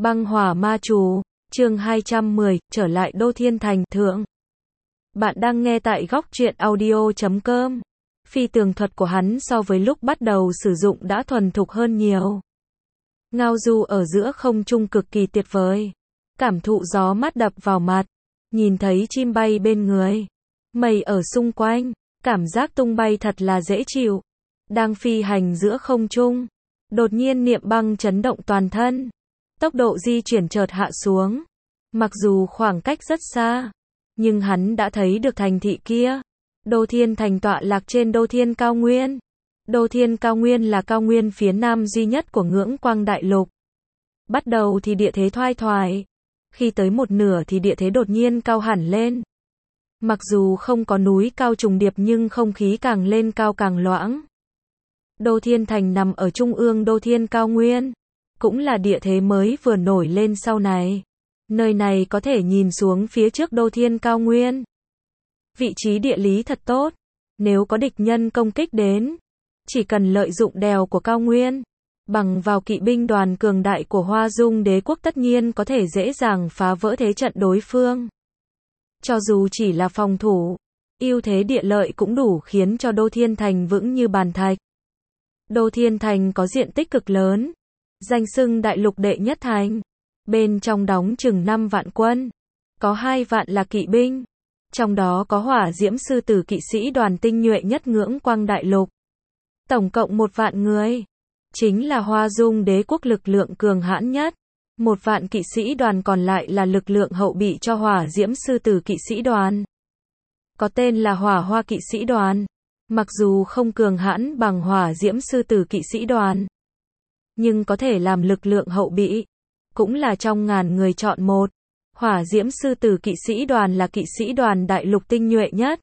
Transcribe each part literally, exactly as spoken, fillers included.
Băng hỏa ma chú, chương hai trăm mười, trở lại Đô Thiên Thành thượng. Bạn đang nghe tại góc truyện audio chấm com. Phi tường thuật của hắn so với lúc bắt đầu sử dụng đã thuần thục hơn nhiều. Ngao du ở giữa không trung cực kỳ tuyệt vời. Cảm thụ gió mát đập vào mặt. Nhìn thấy chim bay bên người. Mây ở xung quanh. Cảm giác tung bay thật là dễ chịu. Đang phi hành giữa không trung. Đột nhiên Niệm Băng chấn động toàn thân. Tốc độ di chuyển chợt hạ xuống. Mặc dù khoảng cách rất xa, nhưng hắn đã thấy được thành thị kia. Đô Thiên Thành tọa lạc trên Đô Thiên Cao Nguyên. Đô Thiên Cao Nguyên là cao nguyên phía nam duy nhất của Ngưỡng Quang Đại Lục. Bắt đầu thì địa thế thoai thoải. Khi tới một nửa thì địa thế đột nhiên cao hẳn lên. Mặc dù không có núi cao trùng điệp nhưng không khí càng lên cao càng loãng. Đô Thiên Thành nằm ở trung ương Đô Thiên Cao Nguyên. Cũng là địa thế mới vừa nổi lên sau này. Nơi này có thể nhìn xuống phía trước Đô Thiên Cao Nguyên. Vị trí địa lý thật tốt. Nếu có địch nhân công kích đến, chỉ cần lợi dụng đèo của Cao Nguyên, bằng vào kỵ binh đoàn cường đại của Hoa Dung Đế quốc tất nhiên có thể dễ dàng phá vỡ thế trận đối phương. Cho dù chỉ là phòng thủ, ưu thế địa lợi cũng đủ khiến cho Đô Thiên Thành vững như bàn thạch. Đô Thiên Thành có diện tích cực lớn, danh xưng đại lục đệ nhất thành. Bên trong đóng chừng năm vạn quân, có hai vạn là kỵ binh, trong đó có Hỏa Diễm Sư Tử kỵ sĩ đoàn tinh nhuệ nhất Ngưỡng Quang Đại Lục. Tổng cộng một vạn người, chính là Hoa Dung Đế quốc lực lượng cường hãn nhất. Một vạn kỵ sĩ đoàn còn lại là lực lượng hậu bị cho Hỏa Diễm Sư Tử kỵ sĩ đoàn. Có tên là Hỏa Hoa kỵ sĩ đoàn. Mặc dù không cường hãn bằng Hỏa Diễm Sư Tử kỵ sĩ đoàn, nhưng có thể làm lực lượng hậu bị. Cũng là trong ngàn người chọn một. Hỏa Diễm Sư Tử kỵ sĩ đoàn là kỵ sĩ đoàn đại lục tinh nhuệ nhất.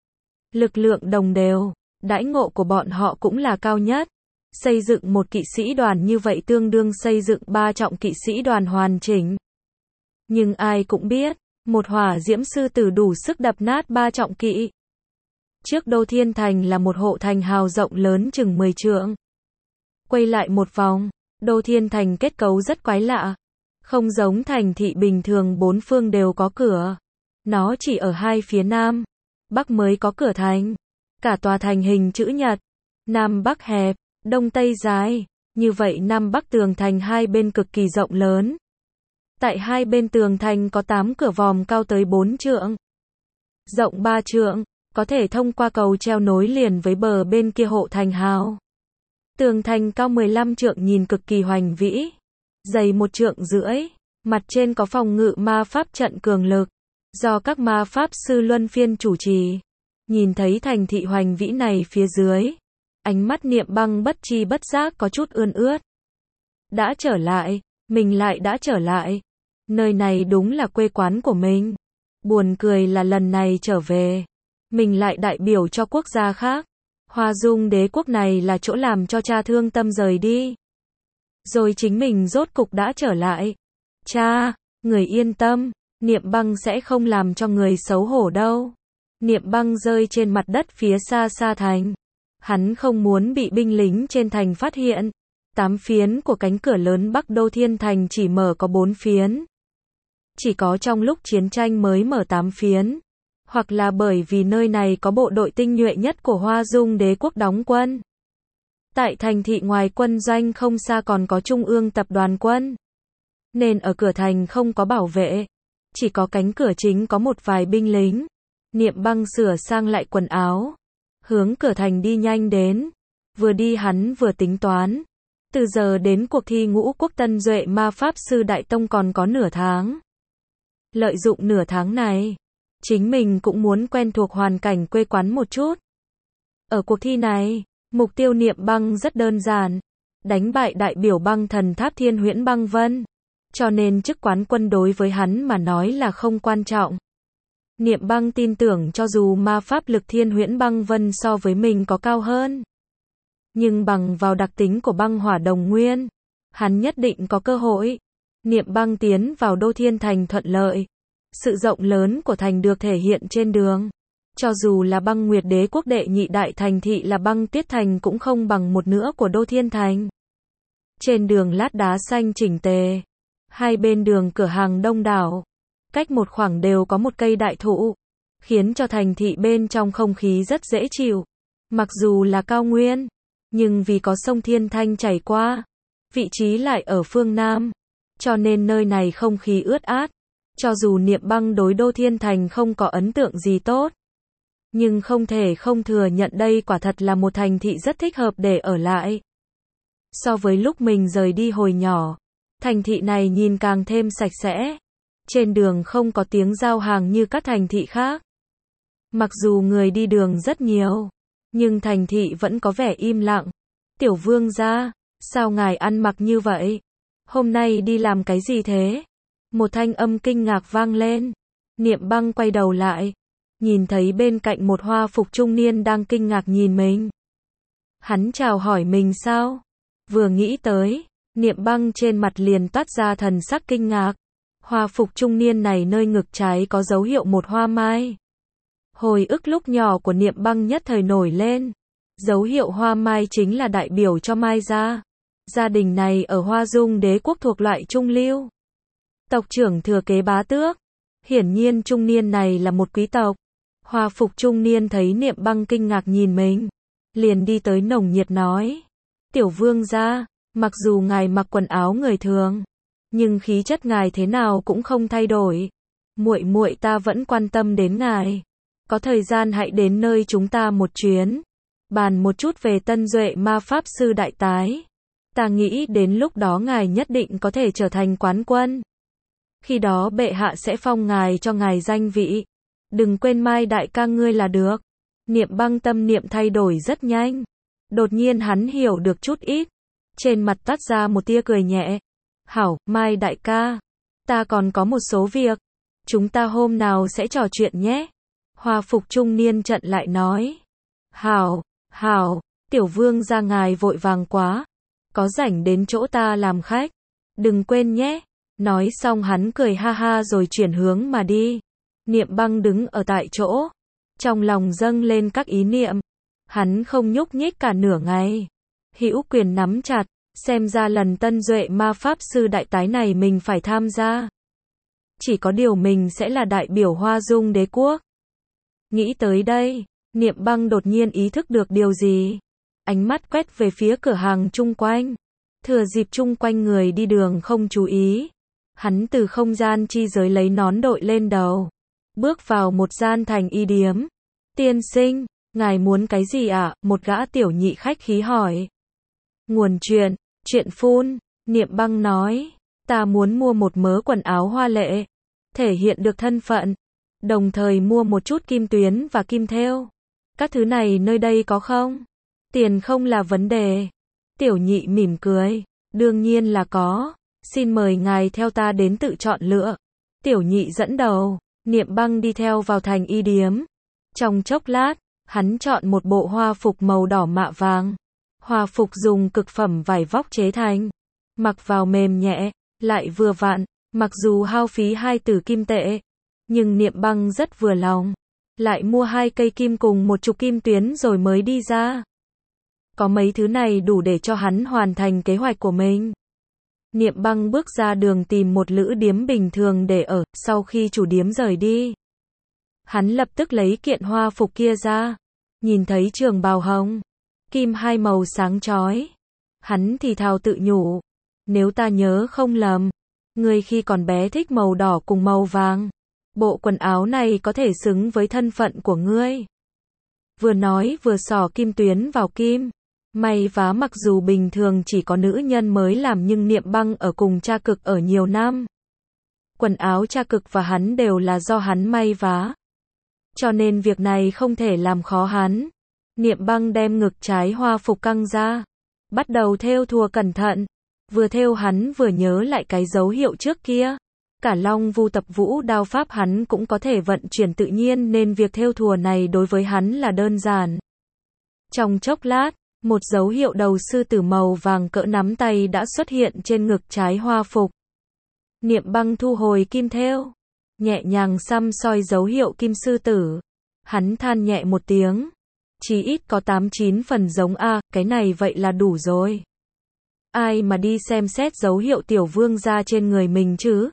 Lực lượng đồng đều, đãi ngộ của bọn họ cũng là cao nhất. Xây dựng một kỵ sĩ đoàn như vậy tương đương xây dựng ba trọng kỵ sĩ đoàn hoàn chỉnh. Nhưng ai cũng biết, một Hỏa Diễm Sư Tử đủ sức đập nát ba trọng kỵ. Trước Đô Thiên Thành là một hộ thành hào rộng lớn chừng mười trượng. Quay lại một vòng, Đô Thiên Thành kết cấu rất quái lạ. Không giống thành thị bình thường bốn phương đều có cửa. Nó chỉ ở hai phía nam, bắc mới có cửa thành. Cả tòa thành hình chữ nhật. Nam bắc hẹp, đông tây dài. Như vậy nam bắc tường thành hai bên cực kỳ rộng lớn. Tại hai bên tường thành có tám cửa vòm cao tới bốn trượng. Rộng ba trượng, có thể thông qua cầu treo nối liền với bờ bên kia hộ thành hào. Tường thành cao mười lăm trượng nhìn cực kỳ hoành vĩ. Dày một trượng rưỡi, mặt trên có phòng ngự ma pháp trận cường lực, do các ma pháp sư luân phiên chủ trì. Nhìn thấy thành thị hoành vĩ này phía dưới, ánh mắt Niệm Băng bất tri bất giác có chút ươn ướt. Đã trở lại, mình lại đã trở lại. Nơi này đúng là quê quán của mình. Buồn cười là lần này trở về, mình lại đại biểu cho quốc gia khác. Hoa Dung Đế quốc này là chỗ làm cho cha thương tâm rời đi. Rồi chính mình rốt cục đã trở lại. Cha, người yên tâm, Niệm Băng sẽ không làm cho người xấu hổ đâu. Niệm Băng rơi trên mặt đất phía xa xa thành. Hắn không muốn bị binh lính trên thành phát hiện. Tám phiến của cánh cửa lớn Bắc Đô Thiên Thành chỉ mở có bốn phiến. Chỉ có trong lúc chiến tranh mới mở tám phiến. Hoặc là bởi vì nơi này có bộ đội tinh nhuệ nhất của Hoa Dung Đế quốc đóng quân. Tại thành thị ngoài quân doanh không xa còn có Trung ương tập đoàn quân. Nên ở cửa thành không có bảo vệ. Chỉ có cánh cửa chính có một vài binh lính. Niệm Băng sửa sang lại quần áo. Hướng cửa thành đi nhanh đến. Vừa đi hắn vừa tính toán. Từ giờ đến cuộc thi Ngũ Quốc Tân Duệ Ma Pháp Sư Đại Tông còn có nửa tháng. Lợi dụng nửa tháng này, chính mình cũng muốn quen thuộc hoàn cảnh quê quán một chút. Ở cuộc thi này, mục tiêu Niệm Băng rất đơn giản. Đánh bại đại biểu băng thần tháp Thiên Huyễn Băng Vân. Cho nên chức quán quân đối với hắn mà nói là không quan trọng. Niệm Băng tin tưởng cho dù ma pháp lực Thiên Huyễn Băng Vân so với mình có cao hơn. Nhưng bằng vào đặc tính của băng hỏa đồng nguyên, hắn nhất định có cơ hội. Niệm Băng tiến vào Đô Thiên Thành thuận lợi. Sự rộng lớn của thành được thể hiện trên đường. Cho dù là Băng Nguyệt Đế quốc đệ nhị đại thành thị là Băng Tiết Thành cũng không bằng một nửa của Đô Thiên Thành. Trên đường lát đá xanh chỉnh tề. Hai bên đường cửa hàng đông đảo, cách một khoảng đều có một cây đại thụ, khiến cho thành thị bên trong không khí rất dễ chịu. Mặc dù là cao nguyên, nhưng vì có sông Thiên Thanh chảy qua, vị trí lại ở phương Nam, cho nên nơi này không khí ướt át. Cho dù Niệm Băng đối Đô Thiên Thành không có ấn tượng gì tốt, nhưng không thể không thừa nhận đây quả thật là một thành thị rất thích hợp để ở lại. So với lúc mình rời đi hồi nhỏ, thành thị này nhìn càng thêm sạch sẽ. Trên đường không có tiếng giao hàng như các thành thị khác. Mặc dù người đi đường rất nhiều, nhưng thành thị vẫn có vẻ im lặng. Tiểu vương gia, sao ngài ăn mặc như vậy? Hôm nay đi làm cái gì thế? Một thanh âm kinh ngạc vang lên. Niệm Băng quay đầu lại, nhìn thấy bên cạnh một hoa phục trung niên đang kinh ngạc nhìn mình. Hắn chào hỏi mình sao? Vừa nghĩ tới, Niệm Băng trên mặt liền toát ra thần sắc kinh ngạc. Hoa phục trung niên này nơi ngực trái có dấu hiệu một hoa mai. Hồi ức lúc nhỏ của Niệm Băng nhất thời nổi lên. Dấu hiệu hoa mai chính là đại biểu cho Mai gia. Gia đình này ở Hoa Dung đế quốc thuộc loại trung lưu. Tộc trưởng thừa kế bá tước. Hiển nhiên trung niên này là một quý tộc. Hoa phục trung niên thấy Niệm Băng kinh ngạc nhìn mình, liền đi tới nồng nhiệt nói. Tiểu vương gia, mặc dù ngài mặc quần áo người thường, nhưng khí chất ngài thế nào cũng không thay đổi. Muội muội ta vẫn quan tâm đến ngài. Có thời gian hãy đến nơi chúng ta một chuyến, bàn một chút về Tân Duệ ma pháp sư đại tái. Ta nghĩ đến lúc đó ngài nhất định có thể trở thành quán quân. Khi đó bệ hạ sẽ phong ngài cho ngài danh vị. Đừng quên Mai đại ca ngươi là được. Niệm Băng tâm niệm thay đổi rất nhanh. Đột nhiên hắn hiểu được chút ít. Trên mặt toát ra một tia cười nhẹ. Hảo, Mai đại ca. Ta còn có một số việc. Chúng ta hôm nào sẽ trò chuyện nhé. Hoa phục trung niên trận lại nói. Hảo, hảo, tiểu vương gia ngài vội vàng quá. Có rảnh đến chỗ ta làm khách. Đừng quên nhé. Nói xong hắn cười ha ha rồi chuyển hướng mà đi. Niệm Băng đứng ở tại chỗ. Trong lòng dâng lên các ý niệm. Hắn không nhúc nhích cả nửa ngày. Hữu quyền nắm chặt. Xem ra lần Tân Duệ ma pháp sư đại tái này mình phải tham gia. Chỉ có điều mình sẽ là đại biểu Hoa Dung đế quốc. Nghĩ tới đây, Niệm Băng đột nhiên ý thức được điều gì. Ánh mắt quét về phía cửa hàng chung quanh. Thừa dịp chung quanh người đi đường không chú ý, hắn từ không gian chi giới lấy nón đội lên đầu. Bước vào một gian thành y điếm. Tiên sinh, ngài muốn cái gì ạ? À? Một gã tiểu nhị khách khí hỏi. Nguồn chuyện, chuyện phun, Niệm Băng nói. Ta muốn mua một mớ quần áo hoa lệ, thể hiện được thân phận. Đồng thời mua một chút kim tuyến và kim thêu. Các thứ này nơi đây có không? Tiền không là vấn đề. Tiểu nhị mỉm cười. Đương nhiên là có. Xin mời ngài theo ta đến tự chọn lựa. Tiểu nhị dẫn đầu. Niệm Băng đi theo vào thành y điếm. Trong chốc lát, hắn chọn một bộ hoa phục màu đỏ mạ vàng. Hoa phục dùng cực phẩm vải vóc chế thành. Mặc vào mềm nhẹ, lại vừa vặn. Mặc dù hao phí hai tử kim tệ, nhưng Niệm Băng rất vừa lòng. Lại mua hai cây kim cùng một chục kim tuyến rồi mới đi ra. Có mấy thứ này đủ để cho hắn hoàn thành kế hoạch của mình. Niệm Băng bước ra đường tìm một lữ điếm bình thường để ở. Sau khi chủ điếm rời đi, hắn lập tức lấy kiện hoa phục kia ra. Nhìn thấy trường bào hồng, kim hai màu sáng chói. Hắn thì thào tự nhủ. Nếu ta nhớ không lầm, ngươi khi còn bé thích màu đỏ cùng màu vàng. Bộ quần áo này có thể xứng với thân phận của ngươi. Vừa nói vừa xỏ kim tuyến vào kim. May vá mặc dù bình thường chỉ có nữ nhân mới làm nhưng Niệm Băng ở cùng cha cực ở nhiều năm. Quần áo cha cực và hắn đều là do hắn may vá. Cho nên việc này không thể làm khó hắn. Niệm Băng đem ngực trái hoa phục căng ra. Bắt đầu thêu thùa cẩn thận. Vừa thêu hắn vừa nhớ lại cái dấu hiệu trước kia. Cả Long Vu tập vũ đao pháp hắn cũng có thể vận chuyển tự nhiên nên việc thêu thùa này đối với hắn là đơn giản. Trong chốc lát, một dấu hiệu đầu sư tử màu vàng cỡ nắm tay đã xuất hiện trên ngực trái hoa phục. Niệm Băng thu hồi kim thêu, nhẹ nhàng xăm soi dấu hiệu kim sư tử. Hắn than nhẹ một tiếng. Chí ít có tám chín phần giống A, cái này vậy là đủ rồi. Ai mà đi xem xét dấu hiệu tiểu vương gia trên người mình chứ?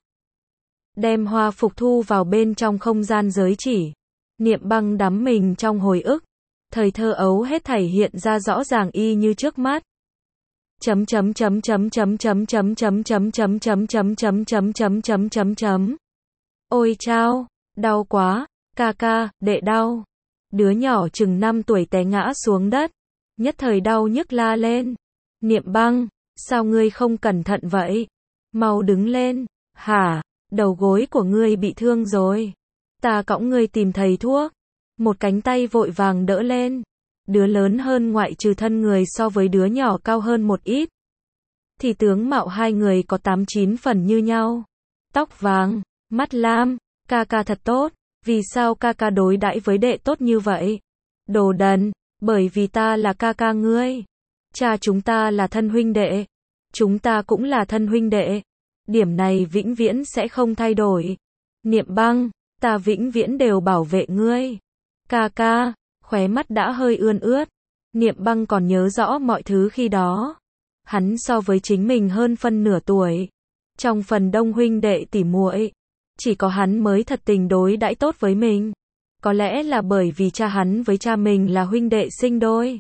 Đem hoa phục thu vào bên trong không gian giới chỉ. Niệm Băng đắm mình trong hồi ức. Thời thơ ấu hết thảy hiện ra rõ ràng y như trước mắt. Chấm chấm chấm chấm chấm chấm chấm chấm chấm chấm chấm chấm chấm chấm chấm chấm chấm chấm. Ôi chao, đau quá, ca ca, đệ đau. Đứa nhỏ chừng năm tuổi té ngã xuống đất, nhất thời đau nhức la lên. Niệm Băng, sao ngươi không cẩn thận vậy? Mau đứng lên. Hả, đầu gối của ngươi bị thương rồi. Ta cõng ngươi tìm thầy thuốc. Một cánh tay vội vàng đỡ lên. Đứa lớn hơn ngoại trừ thân người so với đứa nhỏ cao hơn một ít. Thì tướng mạo hai người có tám chín phần như nhau. Tóc vàng, mắt lam, ca ca thật tốt. Vì sao ca ca đối đãi với đệ tốt như vậy? Đồ đần, bởi vì ta là ca ca ngươi. Cha chúng ta là thân huynh đệ. Chúng ta cũng là thân huynh đệ. Điểm này vĩnh viễn sẽ không thay đổi. Niệm Băng, ta vĩnh viễn đều bảo vệ ngươi. Ca ca, khóe mắt đã hơi ươn ướt. Niệm Băng còn nhớ rõ mọi thứ khi đó. Hắn so với chính mình hơn phân nửa tuổi. Trong phần đông huynh đệ tỉ muội, chỉ có hắn mới thật tình đối đãi tốt với mình. Có lẽ là bởi vì cha hắn với cha mình là huynh đệ sinh đôi.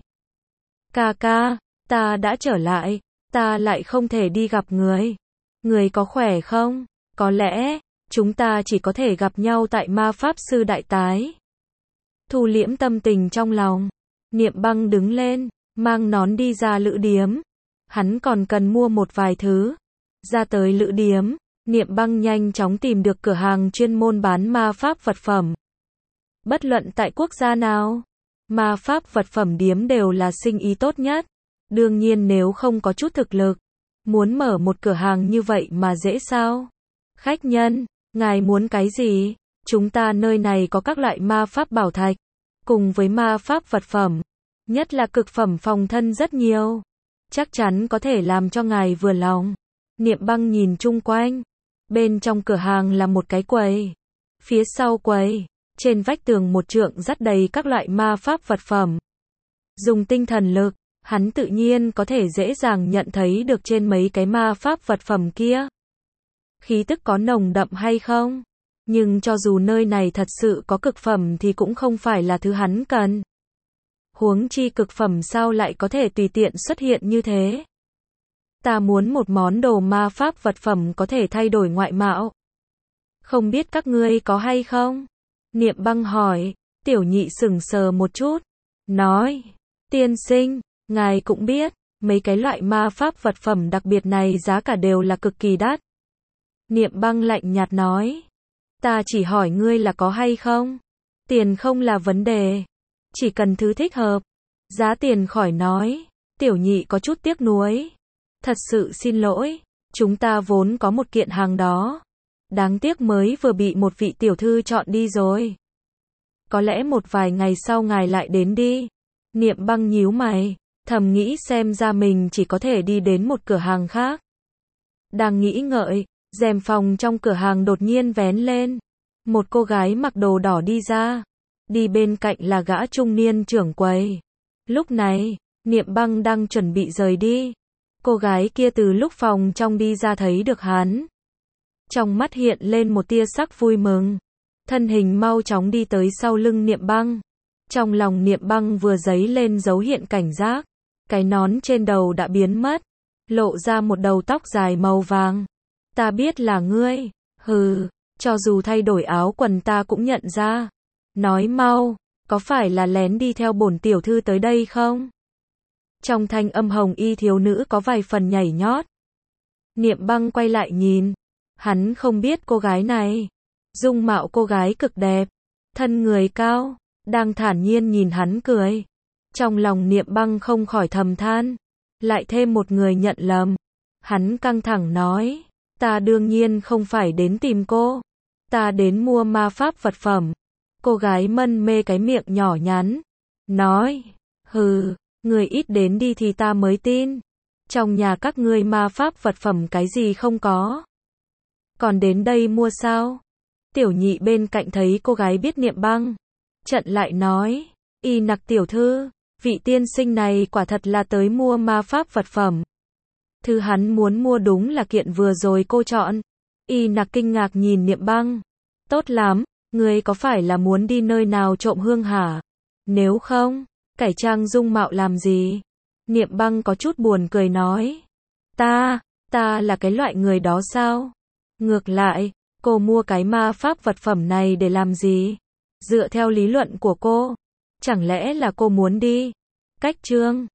Ca ca, ta đã trở lại, ta lại không thể đi gặp người. Người có khỏe không? Có lẽ, chúng ta chỉ có thể gặp nhau tại ma pháp sư đại tái. Thu liễm tâm tình trong lòng. Niệm Băng đứng lên, mang nón đi ra lữ điếm. Hắn còn cần mua một vài thứ. Ra tới lữ điếm, Niệm Băng nhanh chóng tìm được cửa hàng chuyên môn bán ma pháp vật phẩm. Bất luận tại quốc gia nào, ma pháp vật phẩm điếm đều là sinh ý tốt nhất. Đương nhiên nếu không có chút thực lực, muốn mở một cửa hàng như vậy mà dễ sao? Khách nhân, ngài muốn cái gì? Chúng ta nơi này có các loại ma pháp bảo thạch, cùng với ma pháp vật phẩm, nhất là cực phẩm phòng thân rất nhiều. Chắc chắn có thể làm cho ngài vừa lòng. Niệm Băng nhìn chung quanh. Bên trong cửa hàng là một cái quầy. Phía sau quầy, trên vách tường một trượng dắt đầy các loại ma pháp vật phẩm. Dùng tinh thần lực, hắn tự nhiên có thể dễ dàng nhận thấy được trên mấy cái ma pháp vật phẩm kia. Khí tức có nồng đậm hay không? Nhưng cho dù nơi này thật sự có cực phẩm thì cũng không phải là thứ hắn cần. Huống chi cực phẩm sao lại có thể tùy tiện xuất hiện như thế? Ta muốn một món đồ ma pháp vật phẩm có thể thay đổi ngoại mạo. Không biết các ngươi có hay không? Niệm Băng hỏi. Tiểu nhị sững sờ một chút. Nói. Tiên sinh, ngài cũng biết, mấy cái loại ma pháp vật phẩm đặc biệt này giá cả đều là cực kỳ đắt. Niệm Băng lạnh nhạt nói. Ta chỉ hỏi ngươi là có hay không? Tiền không là vấn đề. Chỉ cần thứ thích hợp. Giá tiền khỏi nói. Tiểu nhị có chút tiếc nuối. Thật sự xin lỗi. Chúng ta vốn có một kiện hàng đó. Đáng tiếc mới vừa bị một vị tiểu thư chọn đi rồi. Có lẽ một vài ngày sau ngài lại đến đi. Niệm Băng nhíu mày. Thầm nghĩ xem ra mình chỉ có thể đi đến một cửa hàng khác. Đang nghĩ ngợi, rèm phòng trong cửa hàng đột nhiên vén lên. Một cô gái mặc đồ đỏ đi ra. Đi bên cạnh là gã trung niên trưởng quầy. Lúc này, Niệm Băng đang chuẩn bị rời đi. Cô gái kia từ lúc phòng trong đi ra thấy được hắn. Trong mắt hiện lên một tia sắc vui mừng. Thân hình mau chóng đi tới sau lưng Niệm Băng. Trong lòng Niệm Băng vừa dấy lên dấu hiện cảnh giác. Cái nón trên đầu đã biến mất. Lộ ra một đầu tóc dài màu vàng. Ta biết là ngươi. Hừ, cho dù thay đổi áo quần ta cũng nhận ra. Nói mau, có phải là lén đi theo bổn tiểu thư tới đây không? Trong thanh âm hồng y thiếu nữ có vài phần nhảy nhót. Niệm Băng quay lại nhìn. Hắn không biết cô gái này. Dung mạo cô gái cực đẹp. Thân người cao. Đang thản nhiên nhìn hắn cười. Trong lòng Niệm Băng không khỏi thầm than. Lại thêm một người nhận lầm. Hắn căng thẳng nói. Ta đương nhiên không phải đến tìm cô. Ta đến mua ma pháp vật phẩm. Cô gái mân mê cái miệng nhỏ nhắn. Nói. Hừ, người ít đến đi thì ta mới tin. Trong nhà các ngươi ma pháp vật phẩm cái gì không có. Còn đến đây mua sao? Tiểu nhị bên cạnh thấy cô gái biết Niệm Băng. Trận lại nói. Y nặc tiểu thư, vị tiên sinh này quả thật là tới mua ma pháp vật phẩm. Thứ hắn muốn mua đúng là kiện vừa rồi cô chọn. Y Nặc kinh ngạc nhìn Niệm Băng. Tốt lắm, ngươi có phải là muốn đi nơi nào trộm hương hả? Nếu không, cải trang dung mạo làm gì? Niệm Băng có chút buồn cười nói. Ta, ta là cái loại người đó sao? Ngược lại, cô mua cái ma pháp vật phẩm này để làm gì? Dựa theo lý luận của cô, chẳng lẽ là cô muốn đi? Cách trương,